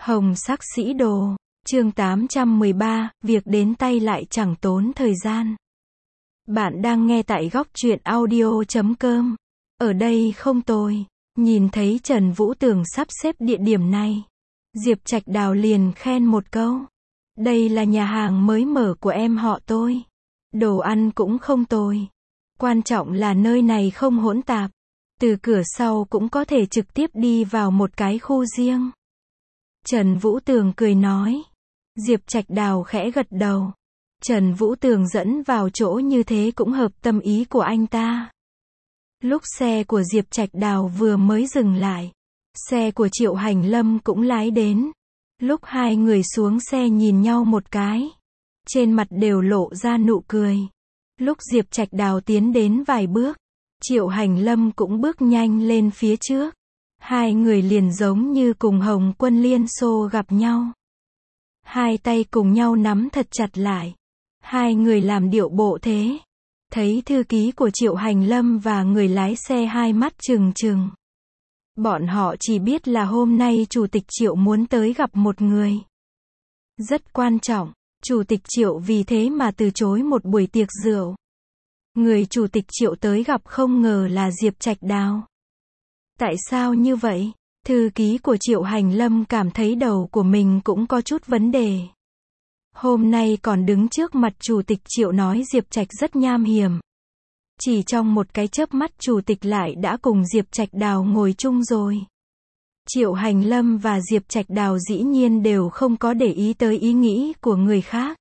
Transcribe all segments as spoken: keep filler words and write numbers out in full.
Hồng sắc sĩ đồ, chương tám trăm mười ba, việc đến tay lại chẳng tốn thời gian. Bạn đang nghe tại góc truyện audio chấm com. Ở đây không tồi. Nhìn thấy Trần Vũ Tường sắp xếp địa điểm này, Diệp Trạch Đào liền khen một câu. Đây là nhà hàng mới mở của em họ tôi. Đồ ăn cũng không tồi. Quan trọng là nơi này không hỗn tạp. Từ cửa sau cũng có thể trực tiếp đi vào một cái khu riêng. Trần Vũ Tường cười nói. Diệp Trạch Đào khẽ gật đầu. Trần Vũ Tường dẫn vào chỗ như thế cũng hợp tâm ý của anh ta. Lúc xe của Diệp Trạch Đào vừa mới dừng lại, xe của Triệu Hành Lâm cũng lái đến. Lúc hai người xuống xe nhìn nhau một cái, trên mặt đều lộ ra nụ cười. Lúc Diệp Trạch Đào tiến đến vài bước, Triệu Hành Lâm cũng bước nhanh lên phía trước. Hai người liền giống như cùng Hồng Quân Liên Xô gặp nhau. Hai tay cùng nhau nắm thật chặt lại. Hai người làm điệu bộ thế. Thấy thư ký của Triệu Hành Lâm và người lái xe hai mắt trừng trừng. Bọn họ chỉ biết là hôm nay Chủ tịch Triệu muốn tới gặp một người. Rất quan trọng, Chủ tịch Triệu vì thế mà từ chối một buổi tiệc rượu. Người Chủ tịch Triệu tới gặp không ngờ là Diệp Trạch Đào. Tại sao như vậy? Thư ký của Triệu Hành Lâm cảm thấy đầu của mình cũng có chút vấn đề. Hôm nay còn đứng trước mặt Chủ tịch Triệu nói Diệp Trạch rất nham hiểm. Chỉ trong một cái chớp mắt Chủ tịch lại đã cùng Diệp Trạch Đào ngồi chung rồi. Triệu Hành Lâm và Diệp Trạch Đào dĩ nhiên đều không có để ý tới ý nghĩ của người khác.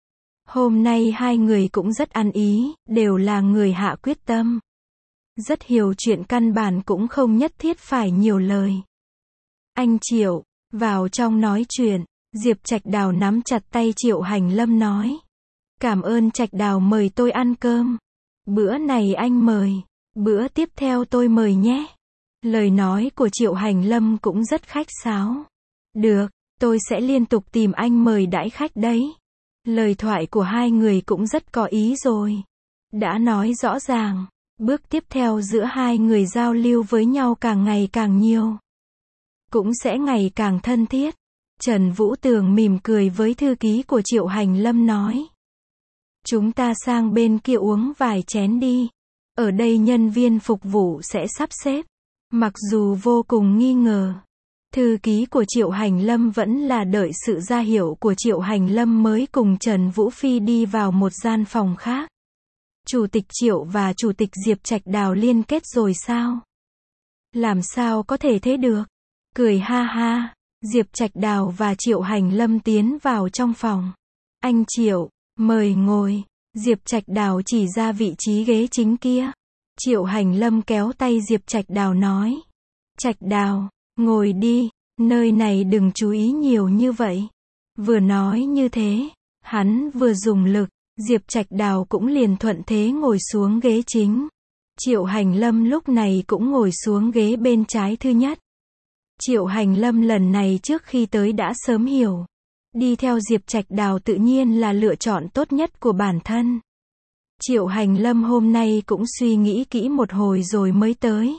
Hôm nay hai người cũng rất ăn ý, đều là người hạ quyết tâm. Rất hiểu chuyện căn bản cũng không nhất thiết phải nhiều lời. Anh Triệu, vào trong nói chuyện, Diệp Trạch Đào nắm chặt tay Triệu Hành Lâm nói. Cảm ơn Trạch Đào mời tôi ăn cơm. Bữa này anh mời, bữa tiếp theo tôi mời nhé. Lời nói của Triệu Hành Lâm cũng rất khách sáo. Được, tôi sẽ liên tục tìm anh mời đãi khách đấy. Lời thoại của hai người cũng rất có ý rồi. Đã nói rõ ràng, bước tiếp theo giữa hai người giao lưu với nhau càng ngày càng nhiều. Cũng sẽ ngày càng thân thiết. Trần Vũ Tường mỉm cười với thư ký của Triệu Hành Lâm nói. Chúng ta sang bên kia uống vài chén đi. Ở đây nhân viên phục vụ sẽ sắp xếp. Mặc dù vô cùng nghi ngờ, thư ký của Triệu Hành Lâm vẫn là đợi sự ra hiệu của Triệu Hành Lâm mới cùng Trần Vũ Phi đi vào một gian phòng khác. Chủ tịch Triệu và Chủ tịch Diệp Trạch Đào liên kết rồi sao? Làm sao có thể thế được? Cười ha ha, Diệp Trạch Đào và Triệu Hành Lâm tiến vào trong phòng. Anh Triệu, mời ngồi. Diệp Trạch Đào chỉ ra vị trí ghế chính kia. Triệu Hành Lâm kéo tay Diệp Trạch Đào nói. Trạch Đào, ngồi đi, nơi này đừng chú ý nhiều như vậy. Vừa nói như thế, hắn vừa dùng lực, Diệp Trạch Đào cũng liền thuận thế ngồi xuống ghế chính. Triệu Hành Lâm lúc này cũng ngồi xuống ghế bên trái thứ nhất. Triệu Hành Lâm lần này trước khi tới đã sớm hiểu. Đi theo Diệp Trạch Đào tự nhiên là lựa chọn tốt nhất của bản thân. Triệu Hành Lâm hôm nay cũng suy nghĩ kỹ một hồi rồi mới tới.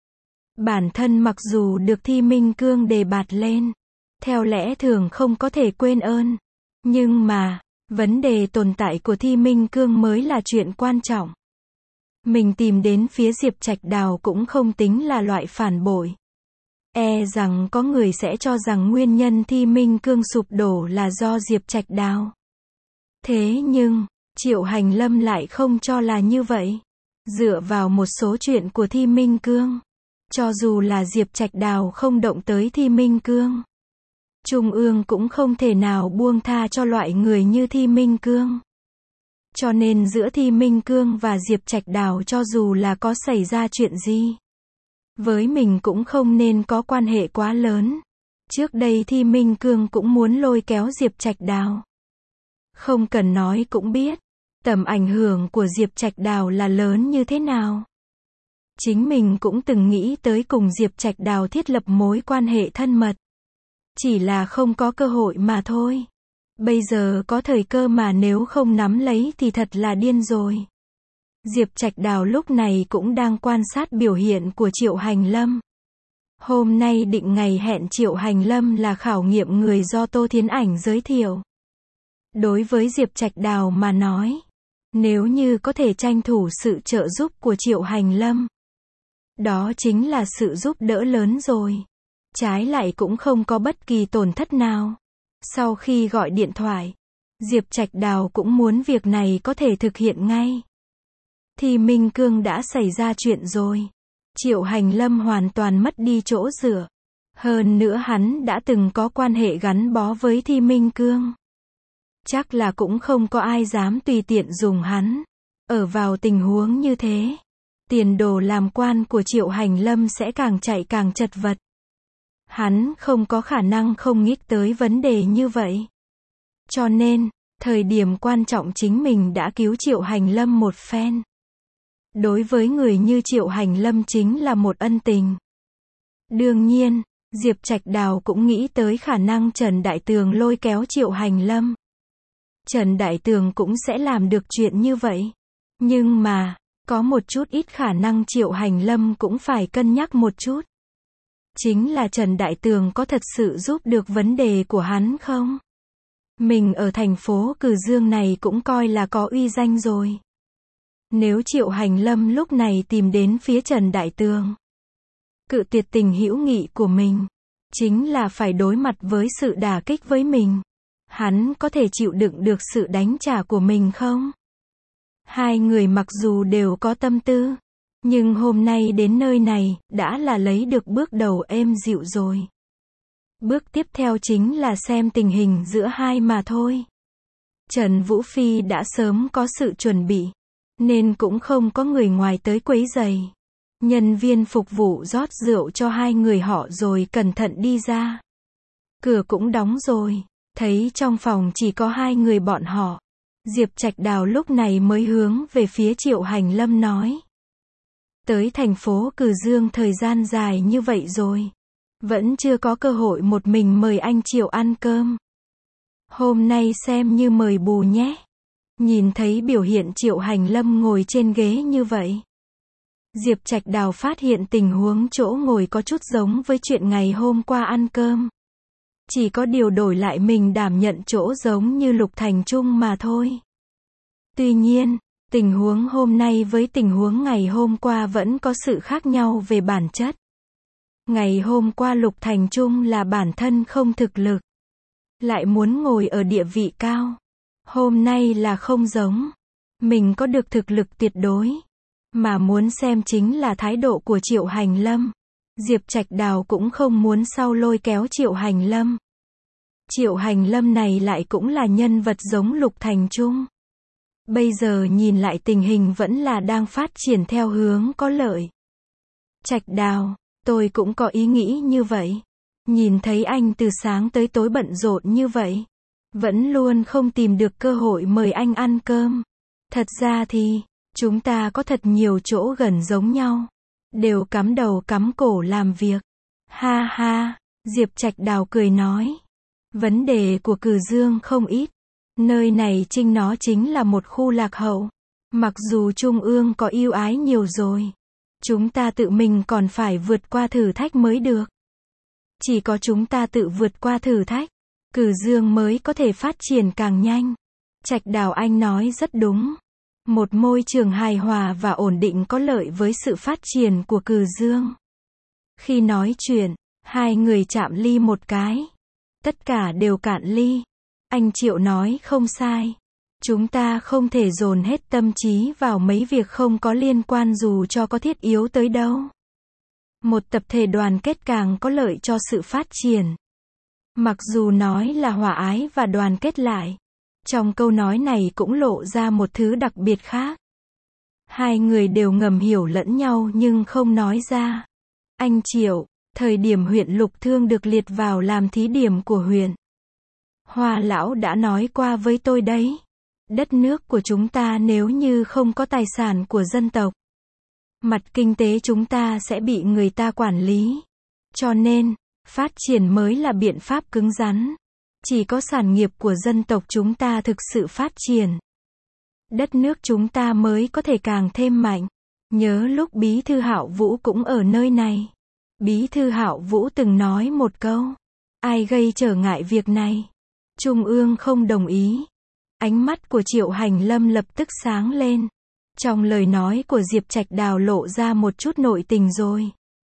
Bản thân mặc dù được Thi Minh Cương đề bạt lên, theo lẽ thường không có thể quên ơn. Nhưng mà, vấn đề tồn tại của Thi Minh Cương mới là chuyện quan trọng. Mình tìm đến phía Diệp Trạch Đào cũng không tính là loại phản bội. E rằng có người sẽ cho rằng nguyên nhân Thi Minh Cương sụp đổ là do Diệp Trạch Đào. Thế nhưng, Triệu Hành Lâm lại không cho là như vậy. Dựa vào một số chuyện của Thi Minh Cương, cho dù là Diệp Trạch Đào không động tới Thi Minh Cương, Trung ương cũng không thể nào buông tha cho loại người như Thi Minh Cương. Cho nên giữa Thi Minh Cương và Diệp Trạch Đào cho dù là có xảy ra chuyện gì, với mình cũng không nên có quan hệ quá lớn. Trước đây Thi Minh Cương cũng muốn lôi kéo Diệp Trạch Đào. Không cần nói cũng biết, tầm ảnh hưởng của Diệp Trạch Đào là lớn như thế nào. Chính mình cũng từng nghĩ tới cùng Diệp Trạch Đào thiết lập mối quan hệ thân mật. Chỉ là không có cơ hội mà thôi. Bây giờ có thời cơ mà nếu không nắm lấy thì thật là điên rồi. Diệp Trạch Đào lúc này cũng đang quan sát biểu hiện của Triệu Hành Lâm. Hôm nay định ngày hẹn Triệu Hành Lâm là khảo nghiệm người do Tô Thiến Ảnh giới thiệu. Đối với Diệp Trạch Đào mà nói, nếu như có thể tranh thủ sự trợ giúp của Triệu Hành Lâm, đó chính là sự giúp đỡ lớn rồi. Trái lại cũng không có bất kỳ tổn thất nào. Sau khi gọi điện thoại, Diệp Trạch Đào cũng muốn việc này có thể thực hiện ngay. Thì Minh Cương đã xảy ra chuyện rồi. Triệu Hành Lâm hoàn toàn mất đi chỗ dựa. Hơn nữa hắn đã từng có quan hệ gắn bó với Thi Minh Cương. Chắc là cũng không có ai dám tùy tiện dùng hắn. Ở vào tình huống như thế, tiền đồ làm quan của Triệu Hành Lâm sẽ càng chạy càng chật vật. Hắn không có khả năng không nghĩ tới vấn đề như vậy. Cho nên, thời điểm quan trọng chính mình đã cứu Triệu Hành Lâm một phen. Đối với người như Triệu Hành Lâm chính là một ân tình. Đương nhiên, Diệp Trạch Đào cũng nghĩ tới khả năng Trần Đại Tường lôi kéo Triệu Hành Lâm. Trần Đại Tường cũng sẽ làm được chuyện như vậy. Nhưng mà, có một chút ít khả năng Triệu Hành Lâm cũng phải cân nhắc một chút. Chính là Trần Đại Tường có thật sự giúp được vấn đề của hắn không? Mình ở thành phố Cừ Dương này cũng coi là có uy danh rồi. Nếu Triệu Hành Lâm lúc này tìm đến phía Trần Đại Tường, cự tuyệt tình hữu nghị của mình, chính là phải đối mặt với sự đả kích với mình. Hắn có thể chịu đựng được sự đánh trả của mình không? Hai người mặc dù đều có tâm tư, nhưng hôm nay đến nơi này, đã là lấy được bước đầu êm dịu rồi. Bước tiếp theo chính là xem tình hình giữa hai mà thôi. Trần Vũ Phi đã sớm có sự chuẩn bị, nên cũng không có người ngoài tới quấy rầy. Nhân viên phục vụ rót rượu cho hai người họ rồi cẩn thận đi ra. Cửa cũng đóng rồi, thấy trong phòng chỉ có hai người bọn họ. Diệp Trạch Đào lúc này mới hướng về phía Triệu Hành Lâm nói. Tới thành phố Cừ Dương thời gian dài như vậy rồi, vẫn chưa có cơ hội một mình mời anh Triệu ăn cơm. Hôm nay xem như mời bù nhé. Nhìn thấy biểu hiện Triệu Hành Lâm ngồi trên ghế như vậy, Diệp Trạch Đào phát hiện tình huống chỗ ngồi có chút giống với chuyện ngày hôm qua ăn cơm. Chỉ có điều đổi lại mình đảm nhận chỗ giống như Lục Thành Trung mà thôi. Tuy nhiên, tình huống hôm nay với tình huống ngày hôm qua vẫn có sự khác nhau về bản chất. Ngày hôm qua Lục Thành Trung là bản thân không thực lực, lại muốn ngồi ở địa vị cao. Hôm nay là không giống. Mình có được thực lực tuyệt đối. Mà muốn xem chính là thái độ của Triệu Hành Lâm. Diệp Trạch Đào cũng không muốn sau lôi kéo Triệu Hành Lâm. Triệu Hành Lâm này lại cũng là nhân vật giống Lục Thành Trung. Bây giờ nhìn lại tình hình vẫn là đang phát triển theo hướng có lợi. Trạch Đào, tôi cũng có ý nghĩ như vậy. Nhìn thấy anh từ sáng tới tối bận rộn như vậy, vẫn luôn không tìm được cơ hội mời anh ăn cơm. Thật ra thì, chúng ta có thật nhiều chỗ gần giống nhau. Đều cắm đầu cắm cổ làm việc. Ha ha, Diệp Trạch Đào cười nói. Vấn đề của Cừ Dương không ít. Nơi này chính nó chính là một khu lạc hậu. Mặc dù Trung ương có ưu ái nhiều rồi, chúng ta tự mình còn phải vượt qua thử thách mới được. Chỉ có chúng ta tự vượt qua thử thách, Cừ Dương mới có thể phát triển càng nhanh. Trạch Đào anh nói rất đúng. Một môi trường hài hòa và ổn định có lợi với sự phát triển của Cừ Dương. Khi nói chuyện, hai người chạm ly một cái. Tất cả đều cạn ly. Anh Triệu nói không sai. Chúng ta không thể dồn hết tâm trí vào mấy việc không có liên quan dù cho có thiết yếu tới đâu. Một tập thể đoàn kết càng có lợi cho sự phát triển. Mặc dù nói là hòa ái và đoàn kết lại, trong câu nói này cũng lộ ra một thứ đặc biệt khác. Hai người đều ngầm hiểu lẫn nhau nhưng không nói ra. Anh Triệu, thời điểm huyện Lục Thương được liệt vào làm thí điểm của huyện, Hoa lão đã nói qua với tôi đấy. Đất nước của chúng ta nếu như không có tài sản của dân tộc, mặt kinh tế chúng ta sẽ bị người ta quản lý. Cho nên, phát triển mới là biện pháp cứng rắn. Chỉ có sản nghiệp của dân tộc chúng ta thực sự phát triển, đất nước chúng ta mới có thể càng thêm mạnh. Nhớ lúc Bí thư Hạo Vũ cũng ở nơi này. Bí thư Hạo Vũ từng nói một câu. Ai gây trở ngại việc này? Trung ương không đồng ý. Ánh mắt của Triệu Hành Lâm lập tức sáng lên. Trong lời nói của Diệp Trạch Đào lộ ra một chút nội tình rồi.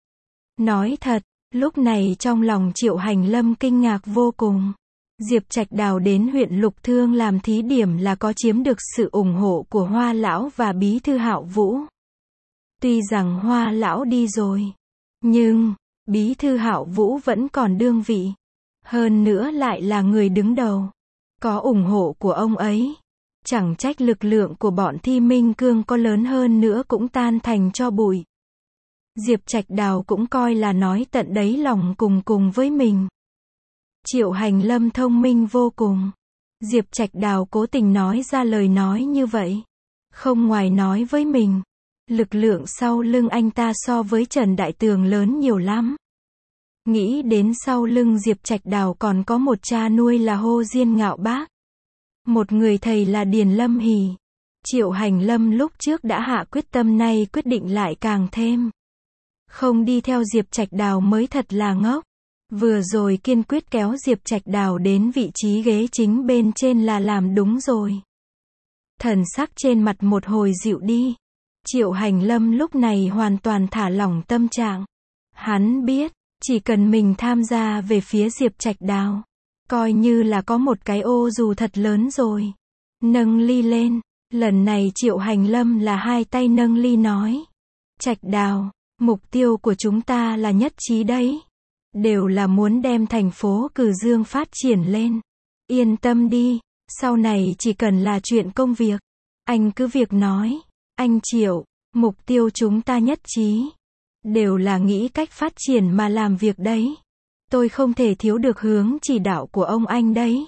Nói thật, lúc này trong lòng Triệu Hành Lâm kinh ngạc vô cùng. Diệp Trạch Đào đến huyện Lục Thương làm thí điểm là có chiếm được sự ủng hộ của Hoa Lão và Bí thư Hạo Vũ. Tuy rằng Hoa Lão đi rồi, nhưng Bí thư Hạo Vũ vẫn còn đương vị. Hơn nữa lại là người đứng đầu. Có ủng hộ của ông ấy, chẳng trách lực lượng của bọn Thi Minh Cương có lớn hơn nữa cũng tan thành tro bụi. Diệp Trạch Đào cũng coi là nói tận đáy lòng cùng cùng với mình. Triệu Hành Lâm thông minh vô cùng. Diệp Trạch Đào cố tình nói ra lời nói như vậy. Không ngoài nói với mình, lực lượng sau lưng anh ta so với Trần Đại Tường lớn nhiều lắm. Nghĩ đến sau lưng Diệp Trạch Đào còn có một cha nuôi là Hồ Diên Ngạo Bác. Một người thầy là Điền Lâm Hỷ. Triệu Hành Lâm lúc trước đã hạ quyết tâm, nay quyết định lại càng thêm. Không đi theo Diệp Trạch Đào mới thật là ngốc. Vừa rồi kiên quyết kéo Diệp Trạch Đào đến vị trí ghế chính bên trên là làm đúng rồi. Thần sắc trên mặt một hồi dịu đi. Triệu Hành Lâm lúc này hoàn toàn thả lỏng tâm trạng. Hắn biết, chỉ cần mình tham gia về phía Diệp Trạch Đào, coi như là có một cái ô dù thật lớn rồi. Nâng ly lên, lần này Triệu Hành Lâm là hai tay nâng ly nói. Trạch Đào, mục tiêu của chúng ta là nhất trí đấy. Đều là muốn đem thành phố Cử Dương phát triển lên. Yên tâm đi, sau này chỉ cần là chuyện công việc. Anh cứ việc nói. Anh Triệu, mục tiêu chúng ta nhất trí. Đều là nghĩ cách phát triển mà làm việc đấy. Tôi không thể thiếu được hướng chỉ đạo của ông anh đấy.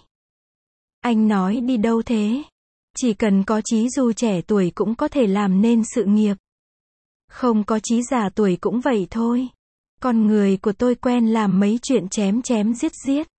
Anh nói đi đâu thế? Chỉ cần có chí dù trẻ tuổi cũng có thể làm nên sự nghiệp. Không có chí già tuổi cũng vậy thôi. Con người của tôi quen làm mấy chuyện chém chém giết giết.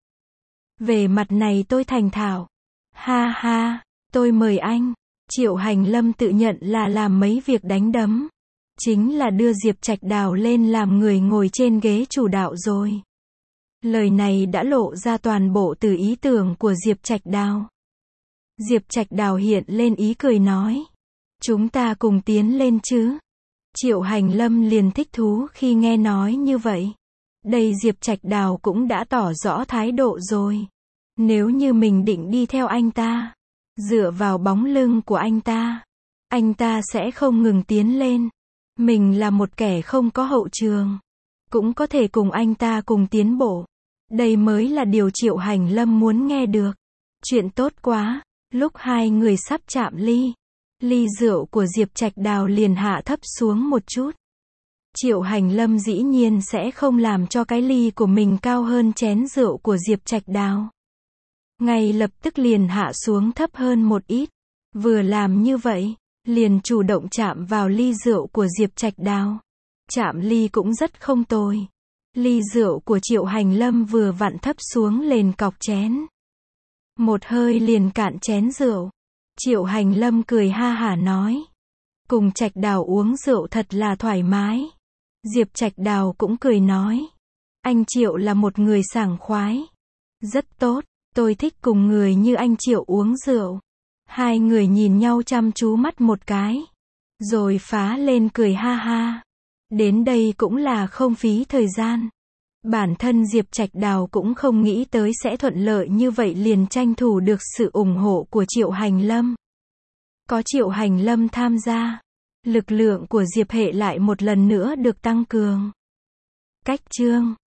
Về mặt này tôi thành thạo. Ha ha, tôi mời anh. Triệu Hành Lâm tự nhận là làm mấy việc đánh đấm. Chính là đưa Diệp Trạch Đào lên làm người ngồi trên ghế chủ đạo rồi. Lời này đã lộ ra toàn bộ từ ý tưởng của Diệp Trạch Đào. Diệp Trạch Đào hiện lên ý cười nói. Chúng ta cùng tiến lên chứ. Triệu Hành Lâm liền thích thú khi nghe nói như vậy. Đây Diệp Trạch Đào cũng đã tỏ rõ thái độ rồi. Nếu như mình định đi theo anh ta, dựa vào bóng lưng của anh ta, anh ta sẽ không ngừng tiến lên. Mình là một kẻ không có hậu trường, cũng có thể cùng anh ta cùng tiến bộ. Đây mới là điều Triệu Hành Lâm muốn nghe được. Chuyện tốt quá. Lúc hai người sắp chạm ly, ly rượu của Diệp Trạch Đào liền hạ thấp xuống một chút. Triệu Hành Lâm dĩ nhiên sẽ không làm cho cái ly của mình cao hơn chén rượu của Diệp Trạch Đào. Ngay lập tức liền hạ xuống thấp hơn một ít. Vừa làm như vậy, liền chủ động chạm vào ly rượu của Diệp Trạch Đào. Chạm ly cũng rất không tồi. Ly rượu của Triệu Hành Lâm vừa vặn thấp xuống lên cọc chén. Một hơi liền cạn chén rượu. Triệu Hành Lâm cười ha hả nói. Cùng Trạch Đào uống rượu thật là thoải mái. Diệp Trạch Đào cũng cười nói. Anh Triệu là một người sảng khoái. Rất tốt, tôi thích cùng người như anh Triệu uống rượu. Hai người nhìn nhau chăm chú mắt một cái. Rồi phá lên cười ha ha. Đến đây cũng là không phí thời gian. Bản thân Diệp Trạch Đào cũng không nghĩ tới sẽ thuận lợi như vậy, liền tranh thủ được sự ủng hộ của Triệu Hành Lâm. Có Triệu Hành Lâm tham gia, lực lượng của Diệp Hệ lại một lần nữa được tăng cường. Cách chương